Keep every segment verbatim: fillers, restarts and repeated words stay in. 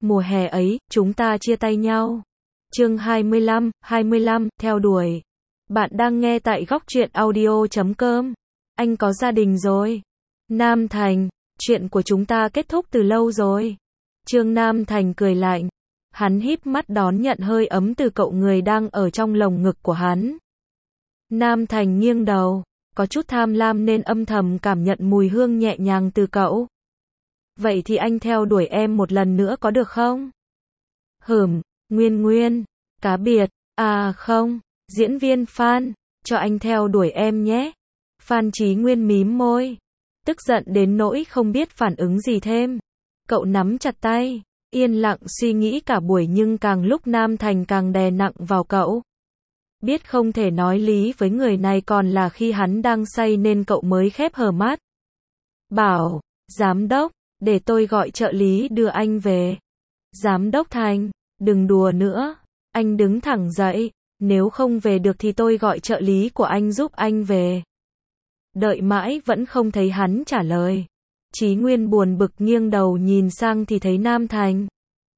Mùa hè ấy, chúng ta chia tay nhau. Chương hai mươi lăm, hai mươi lăm, theo đuổi. Bạn đang nghe tại góc truyện audio chấm com. Anh có gia đình rồi. Nam Thành, chuyện của chúng ta kết thúc từ lâu rồi. Trương Nam Thành cười lạnh. Hắn híp mắt đón nhận hơi ấm từ cậu người đang ở trong lồng ngực của hắn. Nam Thành nghiêng đầu, có chút tham lam nên âm thầm cảm nhận mùi hương nhẹ nhàng từ cậu. Vậy thì anh theo đuổi em một lần nữa có được không? Hửm, Nguyên Nguyên, cá biệt, à không, diễn viên Phan, cho anh theo đuổi em nhé. Phan Chí Nguyên mím môi, tức giận đến nỗi không biết phản ứng gì thêm. Cậu nắm chặt tay, yên lặng suy nghĩ cả buổi nhưng càng lúc Nam Thành càng đè nặng vào cậu. Biết không thể nói lý với người này còn là khi hắn đang say nên cậu mới khép hờ mắt. Bảo, giám đốc, để tôi gọi trợ lý đưa anh về. Giám đốc Thành, đừng đùa nữa. Anh đứng thẳng dậy, nếu không về được thì tôi gọi trợ lý của anh giúp anh về. Đợi mãi vẫn không thấy hắn trả lời. Chí Nguyên buồn bực nghiêng đầu nhìn sang thì thấy Nam Thành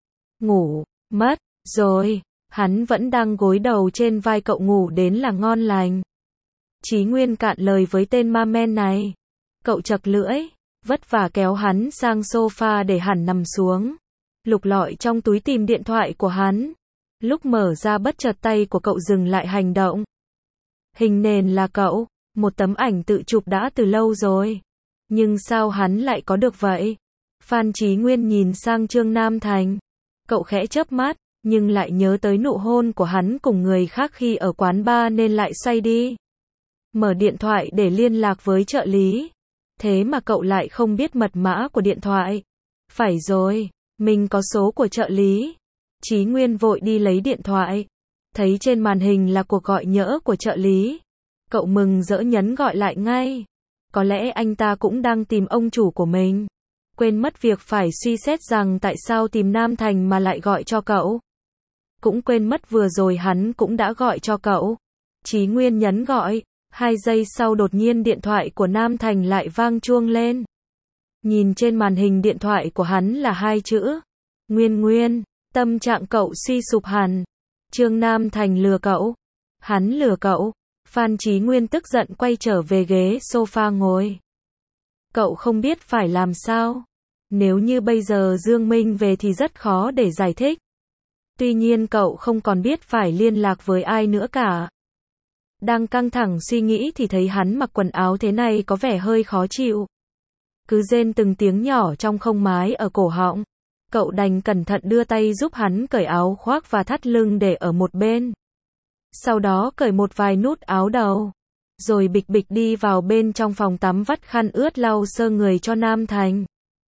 ngủ mất rồi. Hắn vẫn đang gối đầu trên vai cậu ngủ đến là ngon lành. Chí Nguyên cạn lời với tên ma men này. Cậu chật lưỡi, vất vả kéo hắn sang sofa để hắn nằm xuống. Lục lọi trong túi tìm điện thoại của hắn. Lúc mở ra bất chợt tay của cậu dừng lại hành động. Hình nền là cậu, một tấm ảnh tự chụp đã từ lâu rồi. Nhưng sao hắn lại có được vậy? Phan Chí Nguyên nhìn sang Trương Nam Thành. Cậu khẽ chớp mắt, nhưng lại nhớ tới nụ hôn của hắn cùng người khác khi ở quán bar nên lại xoay đi. Mở điện thoại để liên lạc với trợ lý. Thế mà cậu lại không biết mật mã của điện thoại. Phải rồi, mình có số của trợ lý. Chí Nguyên vội đi lấy điện thoại. Thấy trên màn hình là cuộc gọi nhỡ của trợ lý. Cậu mừng rỡ nhấn gọi lại ngay. Có lẽ anh ta cũng đang tìm ông chủ của mình. Quên mất việc phải suy xét rằng tại sao tìm Nam Thành mà lại gọi cho cậu. Cũng quên mất vừa rồi hắn cũng đã gọi cho cậu. Chí Nguyên nhấn gọi. Hai giây sau đột nhiên điện thoại của Nam Thành lại vang chuông lên. Nhìn trên màn hình điện thoại của hắn là hai chữ. Nguyên Nguyên. Tâm trạng cậu suy sụp hẳn. Trương Nam Thành lừa cậu. Hắn lừa cậu. Phan Chí Nguyên tức giận quay trở về ghế sofa ngồi. Cậu không biết phải làm sao. Nếu như bây giờ Dương Minh về thì rất khó để giải thích. Tuy nhiên cậu không còn biết phải liên lạc với ai nữa cả. Đang căng thẳng suy nghĩ thì thấy hắn mặc quần áo thế này có vẻ hơi khó chịu. Cứ rên từng tiếng nhỏ trong không mái ở cổ họng. Cậu đành cẩn thận đưa tay giúp hắn cởi áo khoác và thắt lưng để ở một bên. Sau đó cởi một vài nút áo đầu. Rồi bịch bịch đi vào bên trong phòng tắm vắt khăn ướt lau sơ người cho Nam Thành.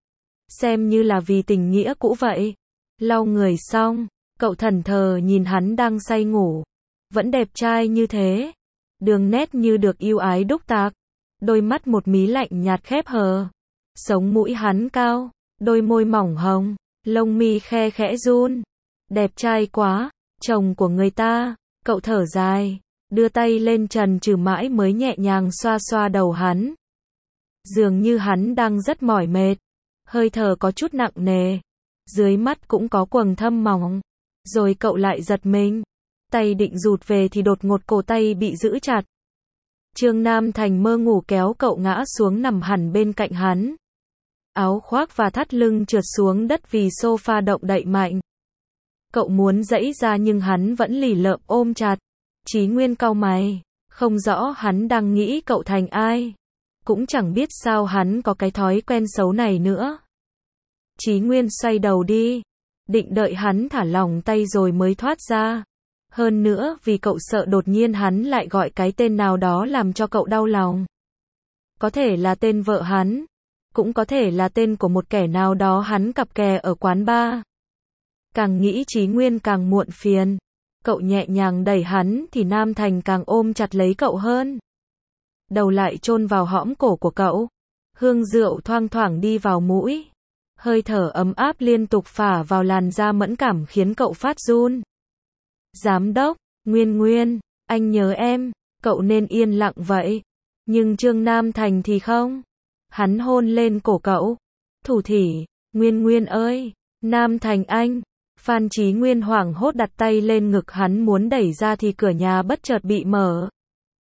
Xem như là vì tình nghĩa cũ vậy. Lau người xong, cậu thẫn thờ nhìn hắn đang say ngủ. Vẫn đẹp trai như thế. Đường nét như được yêu ái đúc tạc. Đôi mắt một mí lạnh nhạt khép hờ. Sống mũi hắn cao. Đôi môi mỏng hồng. Lông mi khe khẽ run. Đẹp trai quá. Chồng của người ta. Cậu thở dài. Đưa tay lên trần trừ mãi mới nhẹ nhàng xoa xoa đầu hắn. Dường như hắn đang rất mỏi mệt. Hơi thở có chút nặng nề. Dưới mắt cũng có quầng thâm mỏng. Rồi cậu lại giật mình. Tay định rụt về thì đột ngột cổ tay bị giữ chặt. Trương Nam Thành mơ ngủ kéo cậu ngã xuống nằm hẳn bên cạnh hắn. Áo khoác và thắt lưng trượt xuống đất vì sofa động đậy mạnh. Cậu muốn giãy ra nhưng hắn vẫn lì lợm ôm chặt. Chí Nguyên cau mày. Không rõ hắn đang nghĩ cậu thành ai. Cũng chẳng biết sao hắn có cái thói quen xấu này nữa. Chí Nguyên xoay đầu đi. Định đợi hắn thả lỏng tay rồi mới thoát ra. Hơn nữa vì cậu sợ đột nhiên hắn lại gọi cái tên nào đó làm cho cậu đau lòng. Có thể là tên vợ hắn. Cũng có thể là tên của một kẻ nào đó hắn cặp kè ở quán bar. Càng nghĩ Chí Nguyên càng muộn phiền. Cậu nhẹ nhàng đẩy hắn thì Nam Thành càng ôm chặt lấy cậu hơn. Đầu lại chôn vào hõm cổ của cậu. Hương rượu thoang thoảng đi vào mũi. Hơi thở ấm áp liên tục phả vào làn da mẫn cảm khiến cậu phát run. Giám đốc, Nguyên Nguyên, anh nhớ em. Cậu nên yên lặng vậy. Nhưng Trương Nam Thành thì không. Hắn hôn lên cổ cậu. Thủ thỉ, Nguyên Nguyên ơi, Nam Thành anh. Phan Chí Nguyên hoảng hốt đặt tay lên ngực hắn muốn đẩy ra thì cửa nhà bất chợt bị mở.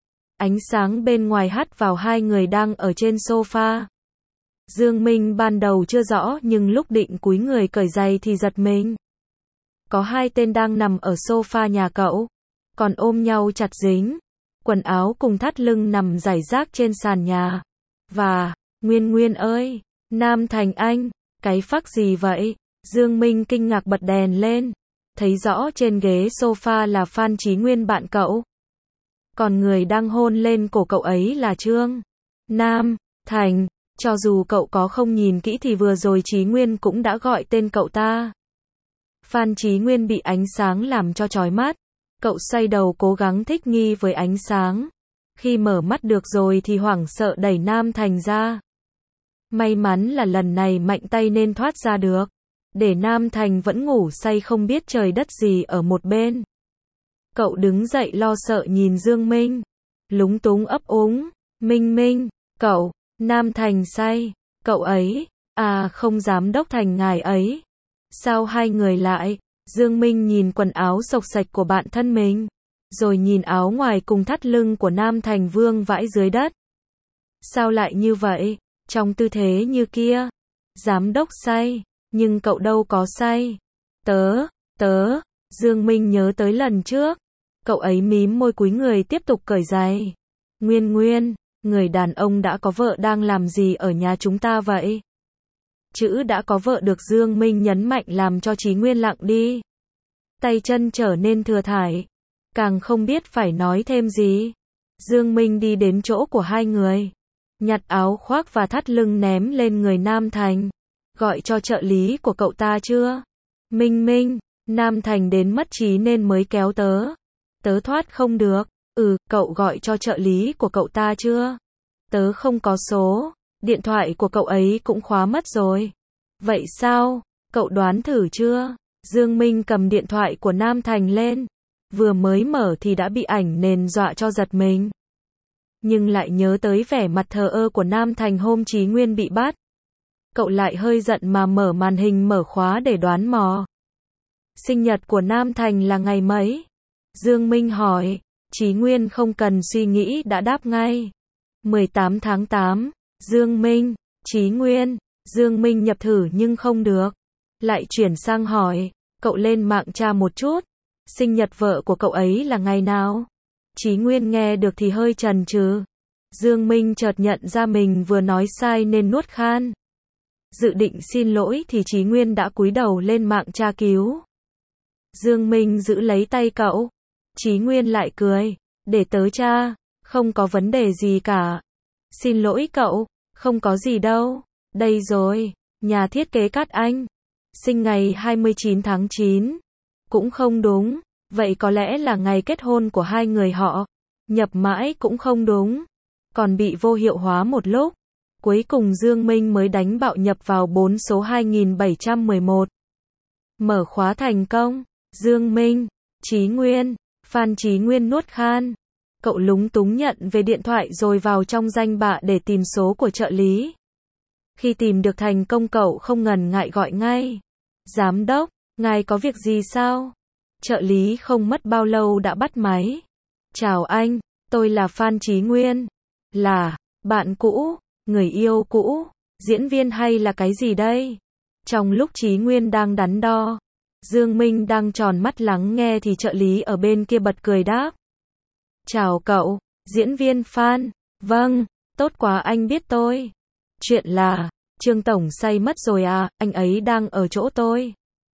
Ánh sáng bên ngoài hắt vào hai người đang ở trên sofa. Dương Minh ban đầu chưa rõ nhưng lúc định cúi người cởi giày thì giật mình. Có hai tên đang nằm ở sofa nhà cậu, còn ôm nhau chặt dính. Quần áo cùng thắt lưng nằm rải rác trên sàn nhà. Và, Nguyên Nguyên ơi, Nam Thành anh, cái phắc gì vậy? Dương Minh kinh ngạc bật đèn lên, thấy rõ trên ghế sofa là Phan Chí Nguyên bạn cậu. Còn người đang hôn lên cổ cậu ấy là Trương Nam Thành, cho dù cậu có không nhìn kỹ thì vừa rồi Chí Nguyên cũng đã gọi tên cậu ta. Phan Chí Nguyên bị ánh sáng làm cho chói mắt, cậu xoay đầu cố gắng thích nghi với ánh sáng. Khi mở mắt được rồi thì hoảng sợ đẩy Nam Thành ra. May mắn là lần này mạnh tay nên thoát ra được, để Nam Thành vẫn ngủ say không biết trời đất gì ở một bên. Cậu đứng dậy lo sợ nhìn Dương Minh, lúng túng ấp úng, Minh Minh, cậu, Nam Thành say, cậu ấy, à không giám đốc Thành ngài ấy. Sao hai người lại? Dương Minh nhìn quần áo xộc xạch của bạn thân mình, rồi nhìn áo ngoài cùng thắt lưng của Nam Thành vương vãi dưới đất. Sao lại như vậy? Trong tư thế như kia. Giám đốc say, nhưng cậu đâu có say. Tớ, tớ, Dương Minh nhớ tới lần trước. Cậu ấy mím môi cúi người tiếp tục cởi giày. Nguyên Nguyên, người đàn ông đã có vợ đang làm gì ở nhà chúng ta vậy? Chữ đã có vợ được Dương Minh nhấn mạnh làm cho Chí Nguyên lặng đi. Tay chân trở nên thừa thải. Càng không biết phải nói thêm gì. Dương Minh đi đến chỗ của hai người. Nhặt áo khoác và thắt lưng ném lên người Nam Thành. Gọi cho trợ lý của cậu ta chưa? Minh Minh, Nam Thành đến mất trí nên mới kéo tớ. Tớ thoát không được. Ừ, cậu gọi cho trợ lý của cậu ta chưa? Tớ không có số. Điện thoại của cậu ấy cũng khóa mất rồi. Vậy sao? Cậu đoán thử chưa? Dương Minh cầm điện thoại của Nam Thành lên. Vừa mới mở thì đã bị ảnh nền dọa cho giật mình. Nhưng lại nhớ tới vẻ mặt thờ ơ của Nam Thành hôm Chí Nguyên bị bắt. Cậu lại hơi giận mà mở màn hình mở khóa để đoán mò. Sinh nhật của Nam Thành là ngày mấy? Dương Minh hỏi. Chí Nguyên không cần suy nghĩ đã đáp ngay. mười tám tháng tám. Dương Minh, Chí Nguyên. Dương Minh nhập thử nhưng không được. Lại chuyển sang hỏi. Cậu lên mạng tra một chút. Sinh nhật vợ của cậu ấy là ngày nào? Chí Nguyên nghe được thì hơi chần chừ. Dương Minh chợt nhận ra mình vừa nói sai nên nuốt khan. Dự định xin lỗi thì Chí Nguyên đã cúi đầu lên mạng tra cứu. Dương Minh giữ lấy tay cậu. Chí Nguyên lại cười. Để tớ tra. Không có vấn đề gì cả. Xin lỗi cậu. Không có gì đâu. Đây rồi. Nhà thiết kế Cát Anh. Sinh ngày hai mươi chín tháng chín. Cũng không đúng. Vậy có lẽ là ngày kết hôn của hai người họ. Nhập mãi cũng không đúng. Còn bị vô hiệu hóa một lúc. Cuối cùng Dương Minh mới đánh bạo nhập vào bốn số hai nghìn bảy trăm mười một. Mở khóa thành công. Dương Minh, Chí Nguyên, Phan Chí Nguyên nuốt khan. Cậu lúng túng nhận về điện thoại rồi vào trong danh bạ để tìm số của trợ lý. Khi tìm được thành công cậu không ngần ngại gọi ngay. Giám đốc, ngài có việc gì sao? Trợ lý không mất bao lâu đã bắt máy. Chào anh, tôi là Phan Chí Nguyên. Là, bạn cũ, người yêu cũ, diễn viên hay là cái gì đây? Trong lúc Chí Nguyên đang đắn đo, Dương Minh đang tròn mắt lắng nghe thì trợ lý ở bên kia bật cười đáp. Chào cậu, diễn viên Phan. Vâng, tốt quá anh biết tôi. Chuyện là, Trương Tổng say mất rồi à, anh ấy đang ở chỗ tôi.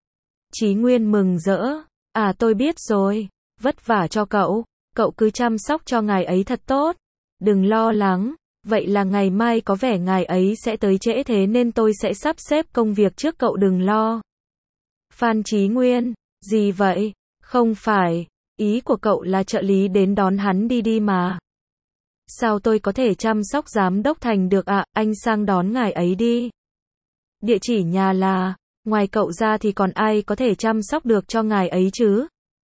Chí Nguyên mừng rỡ. À tôi biết rồi, vất vả cho cậu, cậu cứ chăm sóc cho ngài ấy thật tốt. Đừng lo lắng, vậy là ngày mai có vẻ ngài ấy sẽ tới trễ thế nên tôi sẽ sắp xếp công việc trước cậu đừng lo. Phan Chí Nguyên, gì vậy? Không phải, ý của cậu là trợ lý đến đón hắn đi đi mà. Sao tôi có thể chăm sóc giám đốc Thành được ạ, à? Anh sang đón ngài ấy đi. Địa chỉ nhà là, ngoài cậu ra thì còn ai có thể chăm sóc được cho ngài ấy chứ?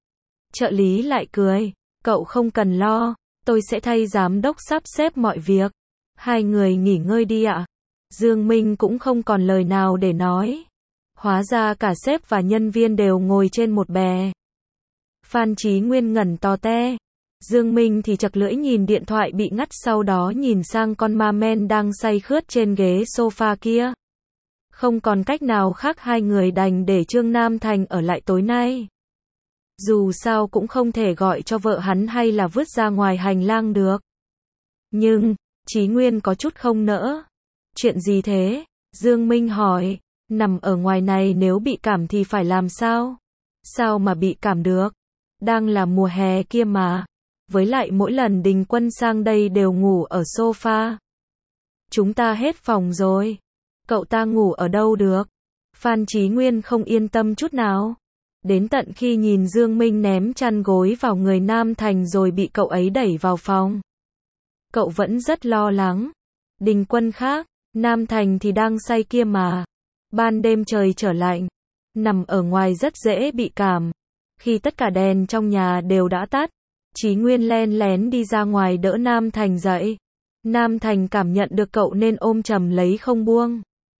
Trợ lý lại cười, cậu không cần lo, tôi sẽ thay giám đốc sắp xếp mọi việc. Hai người nghỉ ngơi đi ạ. Dương Minh cũng không còn lời nào để nói. Hóa ra cả sếp và nhân viên đều ngồi trên một bè. Phan Chí Nguyên ngẩn to te. Dương Minh thì chặt lưỡi nhìn điện thoại bị ngắt, sau đó nhìn sang con ma men đang say khướt trên ghế sofa kia. Không còn cách nào khác, hai người đành để Trương Nam Thành ở lại tối nay. Dù sao cũng không thể gọi cho vợ hắn hay là vứt ra ngoài hành lang được. Nhưng, Chí Nguyên có chút không nỡ. Chuyện gì thế? Dương Minh hỏi. Nằm ở ngoài này nếu bị cảm thì phải làm sao? Sao mà bị cảm được? Đang là mùa hè kia mà. Với lại mỗi lần Đình Quân sang đây đều ngủ ở sofa. Chúng ta hết phòng rồi. Cậu ta ngủ ở đâu được? Phan Chí Nguyên không yên tâm chút nào. Đến tận khi nhìn Dương Minh ném chăn gối vào người Nam Thành rồi bị cậu ấy đẩy vào phòng. Cậu vẫn rất lo lắng. Đình Quân khác, Nam Thành thì đang say kia mà. Ban đêm trời trở lạnh, nằm ở ngoài rất dễ bị cảm. Khi tất cả đèn trong nhà đều đã tắt, Chí Nguyên len lén đi ra ngoài đỡ Nam Thành dậy. Nam Thành cảm nhận được cậu nên ôm chầm lấy không buông.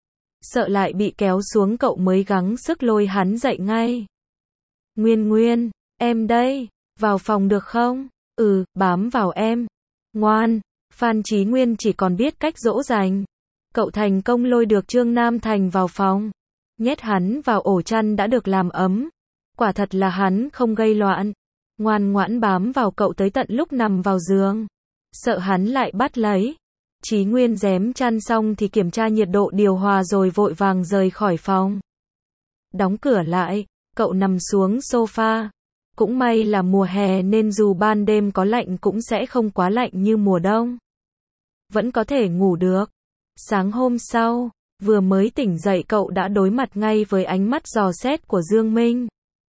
Sợ lại bị kéo xuống, cậu mới gắng sức lôi hắn dậy ngay. Nguyên Nguyên, em đây, vào phòng được không? Ừ, bám vào em. Ngoan. Phan Chí Nguyên chỉ còn biết cách dỗ dành. Cậu thành công lôi được Trương Nam Thành vào phòng. Nhét hắn vào ổ chăn đã được làm ấm. Quả thật là hắn không gây loạn. Ngoan ngoãn bám vào cậu tới tận lúc nằm vào giường. Sợ hắn lại bắt lấy. Chí Nguyên rém chăn xong thì kiểm tra nhiệt độ điều hòa rồi vội vàng rời khỏi phòng. Đóng cửa lại, cậu nằm xuống sofa. Cũng may là mùa hè nên dù ban đêm có lạnh cũng sẽ không quá lạnh như mùa đông. Vẫn có thể ngủ được. Sáng hôm sau, vừa mới tỉnh dậy cậu đã đối mặt ngay với ánh mắt dò xét của Dương Minh.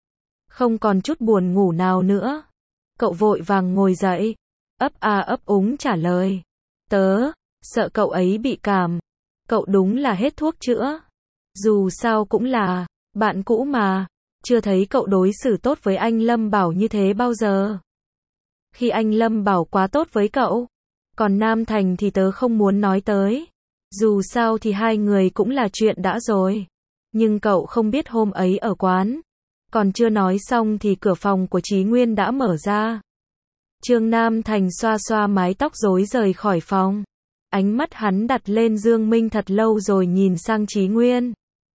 Không còn chút buồn ngủ nào nữa. Cậu vội vàng ngồi dậy, ấp a ấp úng trả lời. Tớ, sợ cậu ấy bị cảm. Cậu đúng là hết thuốc chữa. Dù sao cũng là bạn cũ mà. Chưa thấy cậu đối xử tốt với anh Lâm Bảo như thế bao giờ. Khi anh Lâm Bảo quá tốt với cậu. Còn Nam Thành thì tớ không muốn nói tới. Dù sao thì hai người cũng là chuyện đã rồi. Nhưng cậu không biết hôm ấy ở quán. Còn chưa nói xong thì cửa phòng của Chí Nguyên đã mở ra. Trương Nam Thành xoa xoa mái tóc rối rời khỏi phòng. Ánh mắt hắn đặt lên Dương Minh thật lâu rồi nhìn sang Chí Nguyên.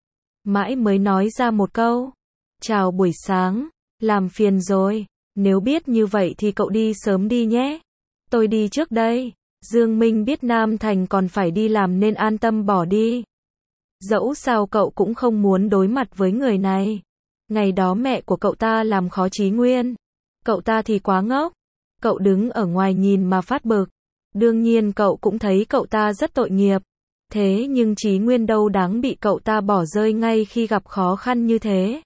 Mãi mới nói ra một câu. Chào buổi sáng, làm phiền rồi. Nếu biết như vậy thì cậu đi sớm đi nhé. Tôi đi trước đây. Dương Minh biết Nam Thành còn phải đi làm nên an tâm bỏ đi. Dẫu sao cậu cũng không muốn đối mặt với người này. Ngày đó mẹ của cậu ta làm khó Chí Nguyên. Cậu ta thì quá ngốc. Cậu đứng ở ngoài nhìn mà phát bực. Đương nhiên cậu cũng thấy cậu ta rất tội nghiệp. Thế nhưng Chí Nguyên đâu đáng bị cậu ta bỏ rơi ngay khi gặp khó khăn như thế.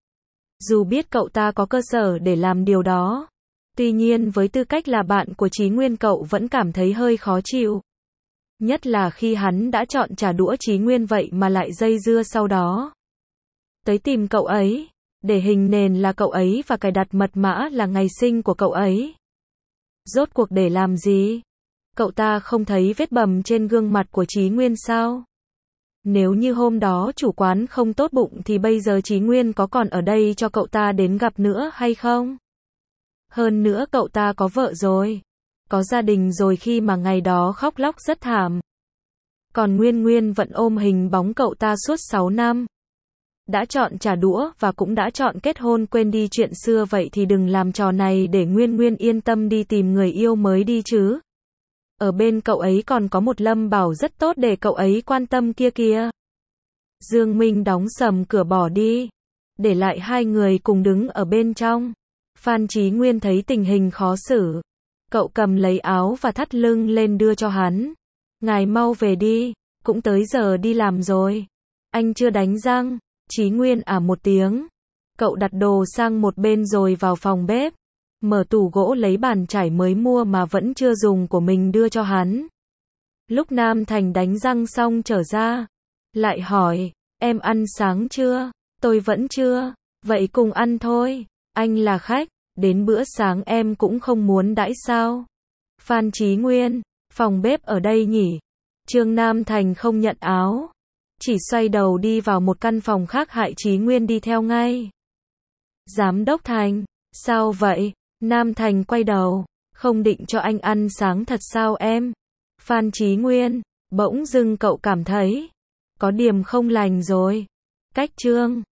Dù biết cậu ta có cơ sở để làm điều đó. Tuy nhiên với tư cách là bạn của Chí Nguyên cậu vẫn cảm thấy hơi khó chịu. Nhất là khi hắn đã chọn trả đũa Chí Nguyên vậy mà lại dây dưa sau đó. Tới tìm cậu ấy. Để hình nền là cậu ấy và cài đặt mật mã là ngày sinh của cậu ấy. Rốt cuộc để làm gì? Cậu ta không thấy vết bầm trên gương mặt của Chí Nguyên sao? Nếu như hôm đó chủ quán không tốt bụng thì bây giờ Chí Nguyên có còn ở đây cho cậu ta đến gặp nữa hay không? Hơn nữa cậu ta có vợ rồi. Có gia đình rồi khi mà ngày đó khóc lóc rất thảm. Còn Nguyên Nguyên vẫn ôm hình bóng cậu ta suốt sáu năm. Đã chọn trả đũa và cũng đã chọn kết hôn quên đi chuyện xưa vậy thì đừng làm trò này để Nguyên Nguyên yên tâm đi tìm người yêu mới đi chứ. Ở bên cậu ấy còn có một Lâm Bảo rất tốt để cậu ấy quan tâm kia kìa. Dương Minh đóng sầm cửa bỏ đi. Để lại hai người cùng đứng ở bên trong. Phan Chí Nguyên thấy tình hình khó xử. Cậu cầm lấy áo và thắt lưng lên đưa cho hắn. Ngài mau về đi, cũng tới giờ đi làm rồi. Anh chưa đánh răng. Chí Nguyên à một tiếng. Cậu đặt đồ sang một bên rồi vào phòng bếp. Mở tủ gỗ lấy bàn chải mới mua mà vẫn chưa dùng của mình đưa cho hắn. Lúc Nam Thành đánh răng xong trở ra. Lại hỏi, em ăn sáng chưa? Tôi vẫn chưa. Vậy cùng ăn thôi. Anh là khách, đến bữa sáng em cũng không muốn đãi sao? Phan Chí Nguyên, phòng bếp ở đây nhỉ? Trương Nam Thành không nhận áo. chỉ xoay đầu đi vào một căn phòng khác. Hại Chí Nguyên đi theo ngay. Giám đốc Thành, sao vậy? Nam Thành quay đầu, không định cho anh ăn sáng thật sao em? Phan Chí Nguyên, bỗng dưng cậu cảm thấy có điểm không lành rồi. Cách Trương